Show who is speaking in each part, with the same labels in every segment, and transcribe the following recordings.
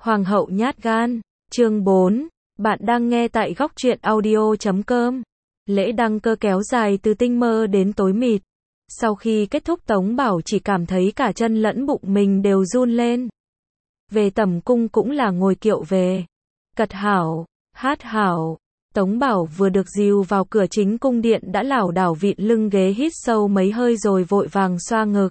Speaker 1: Hoàng hậu nhát gan, chương 4, bạn đang nghe tại góc truyện audio.com. Lễ đăng cơ kéo dài từ tinh mơ đến tối mịt. Sau khi kết thúc Tống Bảo chỉ cảm thấy cả chân lẫn bụng mình đều run lên. Về tẩm cung cũng là ngồi kiệu về. Cật hảo, hát hảo. Tống Bảo vừa được dìu vào cửa chính cung điện đã lảo đảo vịn lưng ghế hít sâu mấy hơi rồi vội vàng xoa ngực.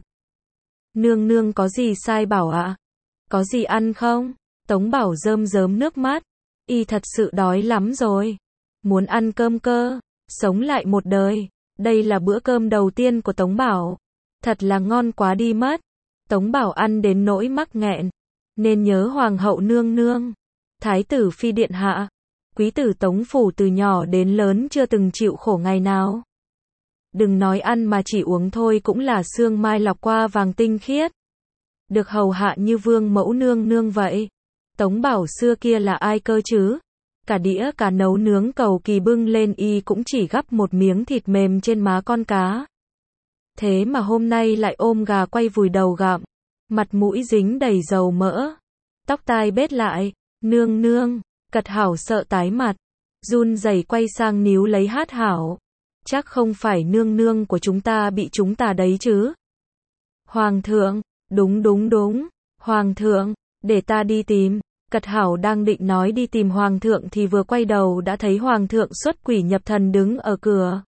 Speaker 1: Nương nương có gì sai Bảo ạ? Có gì ăn không? Tống Bảo rơm rớm nước mắt. Y thật sự đói lắm rồi. Muốn ăn cơm cơ. Sống lại một đời. Đây là bữa cơm đầu tiên của Tống Bảo. Thật là ngon quá đi mất. Tống Bảo ăn đến nỗi mắc nghẹn. Nên nhớ Hoàng hậu nương nương. Thái tử phi điện hạ. Quý tử Tống phủ từ nhỏ đến lớn chưa từng chịu khổ ngày nào. Đừng nói ăn mà chỉ uống thôi cũng là sương mai lọc qua vàng tinh khiết. Được hầu hạ như vương mẫu nương nương vậy. Tống Bảo xưa kia là ai cơ chứ? Cả đĩa cá nấu nướng cầu kỳ bưng lên y cũng chỉ gắp một miếng thịt mềm trên má con cá. Thế mà hôm nay lại ôm gà quay vùi đầu gặm. Mặt mũi dính đầy dầu mỡ. Tóc tai bết lại. Nương nương. Cật hảo sợ tái mặt. Run rẩy quay sang níu lấy hát hảo. Chắc không phải nương nương của chúng ta bị chúng ta đấy chứ? Hoàng thượng. Đúng đúng đúng. Hoàng thượng. Để ta đi tìm. Cật hảo đang định nói đi tìm hoàng thượng thì vừa quay đầu đã thấy hoàng thượng xuất quỷ nhập thần đứng ở cửa.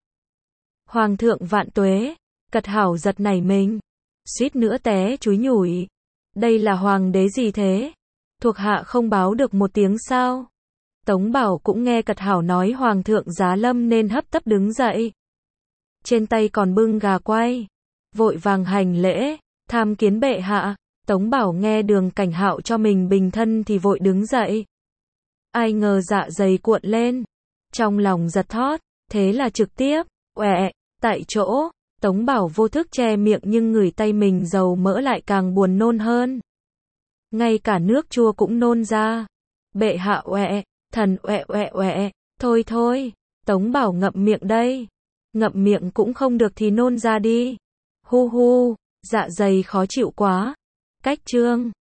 Speaker 1: Hoàng thượng vạn tuế. Cật hảo giật nảy mình. Suýt nữa té chúi nhủi. Đây là hoàng đế gì thế? Thuộc hạ không báo được một tiếng sao? Tống Bảo cũng nghe Cật hảo nói hoàng thượng giá lâm nên hấp tấp đứng dậy. Trên tay còn bưng gà quay. Vội vàng hành lễ. Tham kiến bệ hạ. Tống Bảo nghe Đường Cảnh Hạo cho mình bình thân thì vội đứng dậy. Ai ngờ dạ dày cuộn lên. Trong lòng giật thót. Thế là trực tiếp. Ọe. Tại chỗ. Tống Bảo vô thức che miệng nhưng ngửi tay mình dầu mỡ lại càng buồn nôn hơn. Ngay cả nước chua cũng nôn ra. Bệ hạ ọe. Thần ọe ọe ọe. Thôi thôi. Tống Bảo ngậm miệng đây. Ngậm miệng cũng không được thì nôn ra đi. Hu hu. Dạ dày khó chịu quá. Cách chương